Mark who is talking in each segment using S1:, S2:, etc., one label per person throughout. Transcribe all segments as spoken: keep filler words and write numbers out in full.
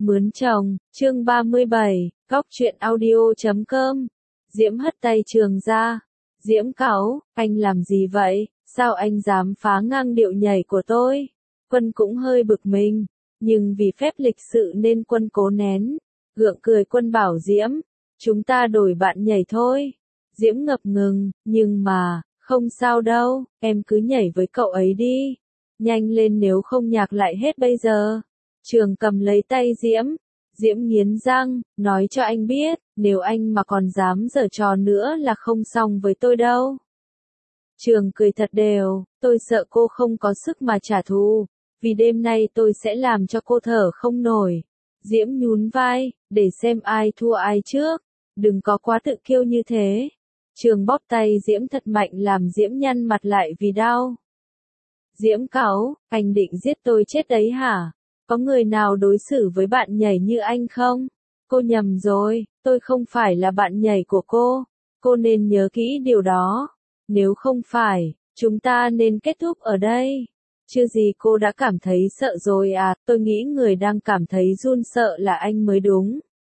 S1: Mướn chồng, chương ba mươi bảy, góc truyện audio chấm com. Diễm hất tay Trường ra. Diễm cáu, anh làm gì vậy, sao anh dám phá ngang điệu nhảy của tôi? Quân cũng hơi bực mình, nhưng vì phép lịch sự nên Quân cố nén. Gượng cười Quân bảo Diễm, chúng ta đổi bạn nhảy thôi. Diễm ngập ngừng, nhưng mà, không sao đâu, em cứ nhảy với cậu ấy đi. Nhanh lên nếu không nhạc lại hết bây giờ. Trường cầm lấy tay Diễm. Diễm nghiến răng, nói cho anh biết, nếu anh mà còn dám giở trò nữa là không xong với tôi đâu. Trường cười thật đều, tôi sợ cô không có sức mà trả thù, vì đêm nay tôi sẽ làm cho cô thở không nổi. Diễm nhún vai, để xem ai thua ai trước, đừng có quá tự kiêu như thế. Trường bóp tay Diễm thật mạnh làm Diễm nhăn mặt lại vì đau. Diễm cáu, anh định giết tôi chết đấy hả? Có người nào đối xử với bạn nhảy như anh không? Cô nhầm rồi, tôi không phải là bạn nhảy của cô. Cô nên nhớ kỹ điều đó. Nếu không phải, chúng ta nên kết thúc ở đây. Chưa gì cô đã cảm thấy sợ rồi à, tôi nghĩ người đang cảm thấy run sợ là anh mới đúng.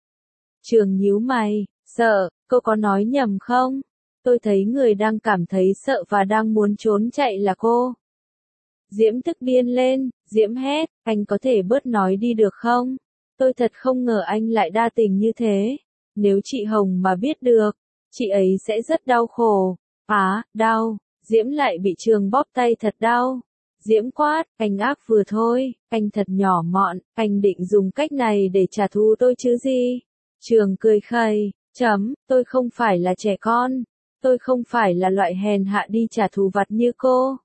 S1: Trường nhíu mày, sợ, cô có nói nhầm không? Tôi thấy người đang cảm thấy sợ và đang muốn trốn chạy là cô. Diễm tức điên lên, Diễm hét, anh có thể bớt nói đi được không? Tôi thật không ngờ anh lại đa tình như thế. Nếu chị Hồng mà biết được, chị ấy sẽ rất đau khổ. Á, đau, Diễm lại bị Trường bóp tay thật đau. Diễm quát, anh ác vừa thôi, anh thật nhỏ mọn, anh định dùng cách này để trả thù tôi chứ gì? Trường cười khẩy, chấm, tôi không phải là trẻ con. Tôi không phải là loại hèn hạ đi trả thù vặt như cô.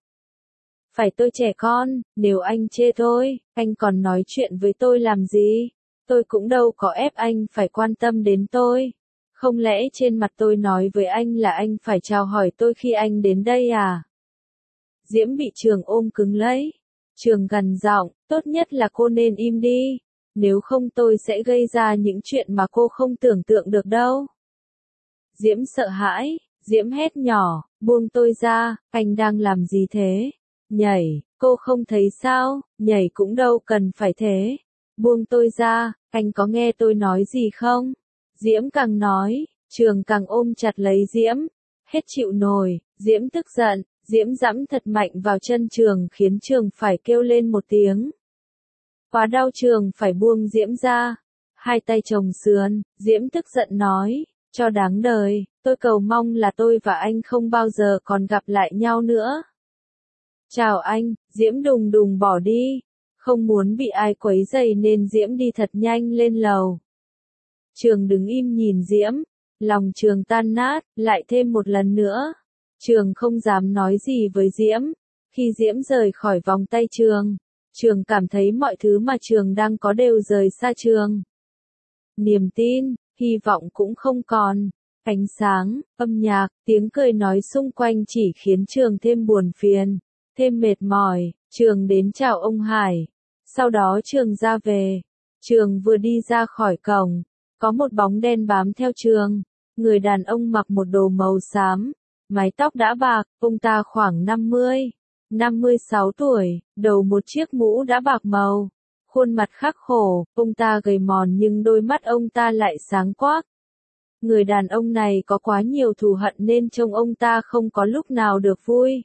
S1: Phải tôi trẻ con, nếu anh chê tôi, anh còn nói chuyện với tôi làm gì? Tôi cũng đâu có ép anh phải quan tâm đến tôi. Không lẽ trên mặt tôi nói với anh là anh phải chào hỏi tôi khi anh đến đây à? Diễm bị Trường ôm cứng lấy. Trường gằn giọng, tốt nhất là cô nên im đi. Nếu không tôi sẽ gây ra những chuyện mà cô không tưởng tượng được đâu. Diễm sợ hãi, Diễm hét nhỏ, buông tôi ra, anh đang làm gì thế? Nhảy, cô không thấy sao, nhảy cũng đâu cần phải thế. Buông tôi ra, anh có nghe tôi nói gì không? Diễm càng nói, Trường càng ôm chặt lấy Diễm. Hết chịu nổi, Diễm tức giận, Diễm giẫm thật mạnh vào chân Trường khiến Trường phải kêu lên một tiếng. Quá đau Trường phải buông Diễm ra. Hai tay chồng sườn, Diễm tức giận nói, cho đáng đời, tôi cầu mong là tôi và anh không bao giờ còn gặp lại nhau nữa. Chào anh, Diễm đùng đùng bỏ đi. Không muốn bị ai quấy rầy nên Diễm đi thật nhanh lên lầu. Trường đứng im nhìn Diễm. Lòng Trường tan nát, lại thêm một lần nữa. Trường không dám nói gì với Diễm. Khi Diễm rời khỏi vòng tay Trường, Trường cảm thấy mọi thứ mà Trường đang có đều rời xa Trường. Niềm tin, hy vọng cũng không còn. Ánh sáng, âm nhạc, tiếng cười nói xung quanh chỉ khiến Trường thêm buồn phiền. Thêm mệt mỏi, Trường đến chào ông Hải. Sau đó Trường ra về. Trường vừa đi ra khỏi cổng, có một bóng đen bám theo Trường. Người đàn ông mặc một đồ màu xám, mái tóc đã bạc, ông ta khoảng năm mươi, năm mươi sáu tuổi, đầu một chiếc mũ đã bạc màu. Khuôn mặt khắc khổ, ông ta gầy mòn nhưng đôi mắt ông ta lại sáng quắc. Người đàn ông này có quá nhiều thù hận nên trông ông ta không có lúc nào được vui.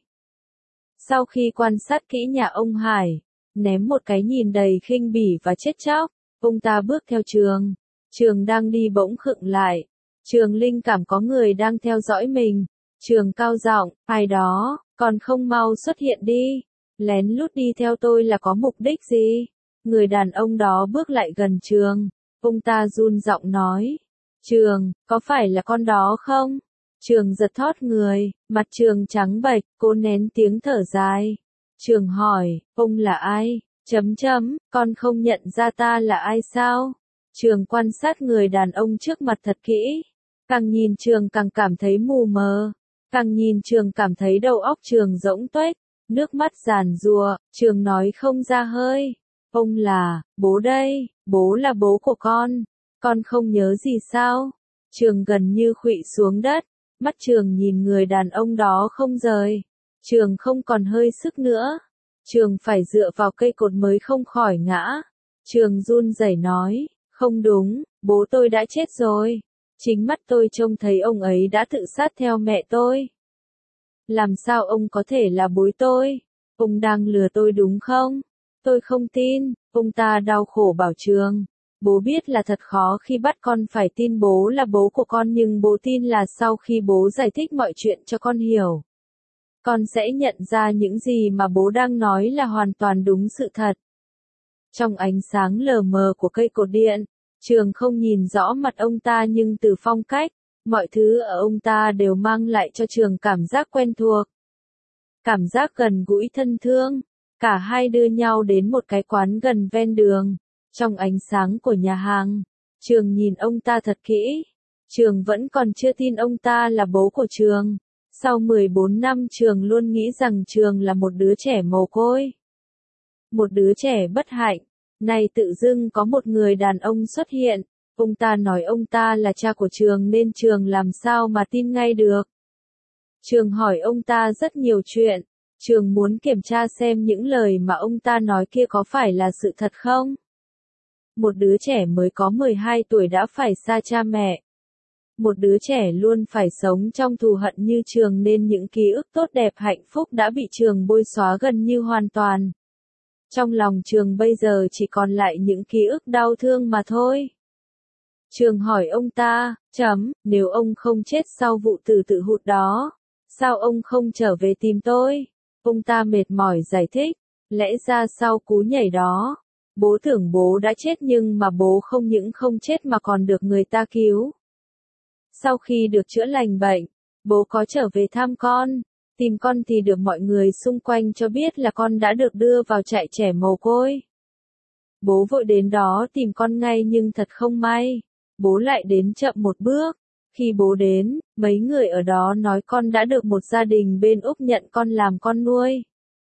S1: Sau khi quan sát kỹ nhà ông Hải, ném một cái nhìn đầy khinh bỉ và chết chóc, ông ta bước theo Trường. Trường đang đi bỗng khựng lại. Trường linh cảm có người đang theo dõi mình. Trường cao giọng, ai đó, còn không mau xuất hiện đi. Lén lút đi theo tôi là có mục đích gì? Người đàn ông đó bước lại gần Trường. Ông ta run giọng nói. Trường, có phải là con đó không? Trường giật thót người, mặt Trường trắng bệch, cô nén tiếng thở dài. Trường hỏi, ông là ai? Chấm chấm, con không nhận ra ta là ai sao? Trường quan sát người đàn ông trước mặt thật kỹ. Càng nhìn Trường càng cảm thấy mù mờ. Càng nhìn Trường cảm thấy đầu óc Trường rỗng tuếch. Nước mắt giàn giụa, Trường nói không ra hơi. Ông là, bố đây, bố là bố của con. Con không nhớ gì sao? Trường gần như khuỵu xuống đất. Mắt Trường nhìn người đàn ông đó không rời. Trường không còn hơi sức nữa. Trường phải dựa vào cây cột mới không khỏi ngã. Trường run rẩy nói, không đúng, bố tôi đã chết rồi. Chính mắt tôi trông thấy ông ấy đã tự sát theo mẹ tôi. Làm sao ông có thể là bố tôi? Ông đang lừa tôi đúng không? Tôi không tin, ông ta đau khổ bảo Trường. Bố biết là thật khó khi bắt con phải tin bố là bố của con, nhưng bố tin là sau khi bố giải thích mọi chuyện cho con hiểu, con sẽ nhận ra những gì mà bố đang nói là hoàn toàn đúng sự thật. Trong ánh sáng lờ mờ của cây cột điện, Trường không nhìn rõ mặt ông ta, nhưng từ phong cách, mọi thứ ở ông ta đều mang lại cho Trường cảm giác quen thuộc. Cảm giác gần gũi thân thương. Cả hai đưa nhau đến một cái quán gần ven đường. Trong ánh sáng của nhà hàng, Trường nhìn ông ta thật kỹ. Trường vẫn còn chưa tin ông ta là bố của Trường. Sau mười bốn năm Trường luôn nghĩ rằng Trường là một đứa trẻ mồ côi. Một đứa trẻ bất hạnh. Nay tự dưng có một người đàn ông xuất hiện. Ông ta nói ông ta là cha của Trường nên Trường làm sao mà tin ngay được. Trường hỏi ông ta rất nhiều chuyện. Trường muốn kiểm tra xem những lời mà ông ta nói kia có phải là sự thật không. Một đứa trẻ mới có mười hai tuổi đã phải xa cha mẹ. Một đứa trẻ luôn phải sống trong thù hận như Trường, nên những ký ức tốt đẹp hạnh phúc đã bị Trường bôi xóa gần như hoàn toàn. Trong lòng Trường bây giờ chỉ còn lại những ký ức đau thương mà thôi. Trường hỏi ông ta, chấm, nếu ông không chết sau vụ tử tự hụt đó, sao ông không trở về tìm tôi? Ông ta mệt mỏi giải thích, lẽ ra sau cú nhảy đó, bố tưởng bố đã chết, nhưng mà bố không những không chết mà còn được người ta cứu. Sau khi được chữa lành bệnh, bố có trở về thăm con, tìm con thì được mọi người xung quanh cho biết là con đã được đưa vào trại trẻ mồ côi. Bố vội đến đó tìm con ngay, nhưng thật không may, bố lại đến chậm một bước. Khi bố đến, mấy người ở đó nói con đã được một gia đình bên Úc nhận con làm con nuôi.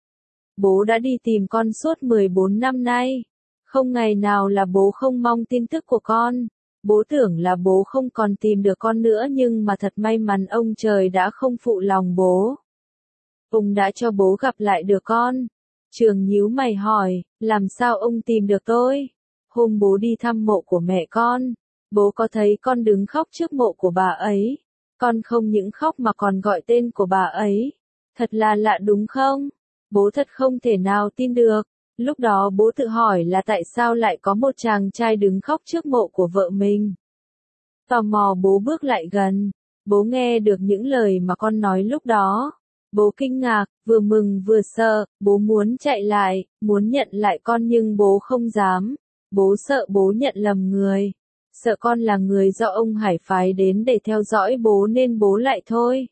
S1: Bố đã đi tìm con suốt mười bốn năm nay. Không ngày nào là bố không mong tin tức của con. Bố tưởng là bố không còn tìm được con nữa, nhưng mà thật may mắn ông trời đã không phụ lòng bố. Ông đã cho bố gặp lại được con. Trường nhíu mày hỏi, làm sao ông tìm được tôi? Hôm bố đi thăm mộ của mẹ con, bố có thấy con đứng khóc trước mộ của bà ấy. Con không những khóc mà còn gọi tên của bà ấy. Thật là lạ đúng không? Bố thật không thể nào tin được. Lúc đó bố tự hỏi là tại sao lại có một chàng trai đứng khóc trước mộ của vợ mình. Tò mò bố bước lại gần. Bố nghe được những lời mà con nói lúc đó. Bố kinh ngạc, vừa mừng vừa sợ. Bố muốn chạy lại, muốn nhận lại con, nhưng bố không dám. Bố sợ bố nhận lầm người. Sợ con là người do ông Hải phái đến để theo dõi bố nên bố lại thôi.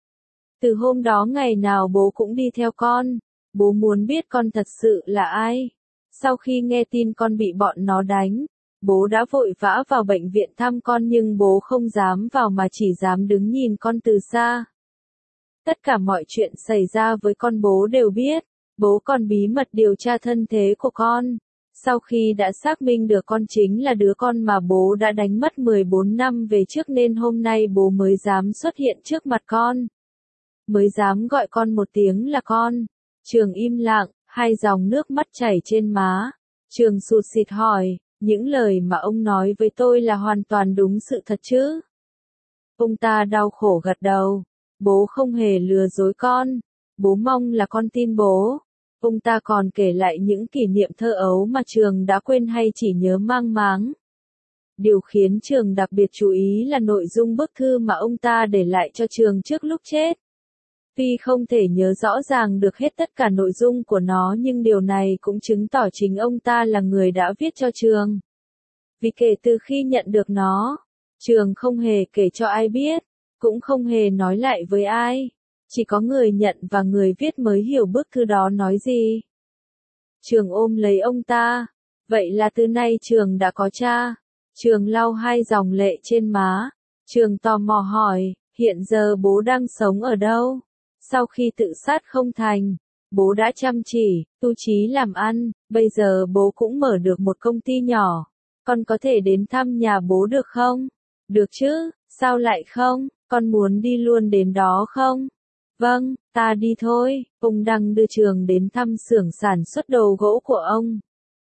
S1: Từ hôm đó ngày nào bố cũng đi theo con. Bố muốn biết con thật sự là ai. Sau khi nghe tin con bị bọn nó đánh, bố đã vội vã vào bệnh viện thăm con, nhưng bố không dám vào mà chỉ dám đứng nhìn con từ xa. Tất cả mọi chuyện xảy ra với con bố đều biết. Bố còn bí mật điều tra thân thế của con. Sau khi đã xác minh được con chính là đứa con mà bố đã đánh mất mười bốn năm về trước, nên hôm nay bố mới dám xuất hiện trước mặt con. Mới dám gọi con một tiếng là con. Trường im lặng, hai dòng nước mắt chảy trên má. Trường sụt sịt hỏi, những lời mà ông nói với tôi là hoàn toàn đúng sự thật chứ? Ông ta đau khổ gật đầu. Bố không hề lừa dối con. Bố mong là con tin bố. Ông ta còn kể lại những kỷ niệm thơ ấu mà Trường đã quên hay chỉ nhớ mang máng. Điều khiến Trường đặc biệt chú ý là nội dung bức thư mà ông ta để lại cho Trường trước lúc chết. Tuy không thể nhớ rõ ràng được hết tất cả nội dung của nó, nhưng điều này cũng chứng tỏ chính ông ta là người đã viết cho Trường. Vì kể từ khi nhận được nó, Trường không hề kể cho ai biết, cũng không hề nói lại với ai. Chỉ có người nhận và người viết mới hiểu bức thư đó nói gì. Trường ôm lấy ông ta. Vậy là từ nay Trường đã có cha. Trường lau hai dòng lệ trên má. Trường tò mò hỏi, hiện giờ bố đang sống ở đâu? Sau khi tự sát không thành, bố đã chăm chỉ, tu chí làm ăn, bây giờ bố cũng mở được một công ty nhỏ. Con có thể đến thăm nhà bố được không? Được chứ, sao lại không? Con muốn đi luôn đến đó không? Vâng, ta đi thôi. Ông Đăng đưa Trường đến thăm xưởng sản xuất đồ gỗ của ông.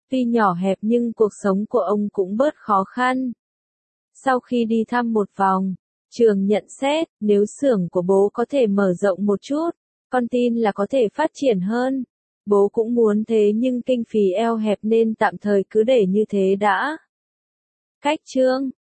S1: Tuy nhỏ hẹp nhưng cuộc sống của ông cũng bớt khó khăn. Sau khi đi thăm một vòng, Trường nhận xét, nếu xưởng của bố có thể mở rộng một chút, con tin là có thể phát triển hơn. Bố cũng muốn thế nhưng kinh phí eo hẹp nên tạm thời cứ để như thế đã. Cách chương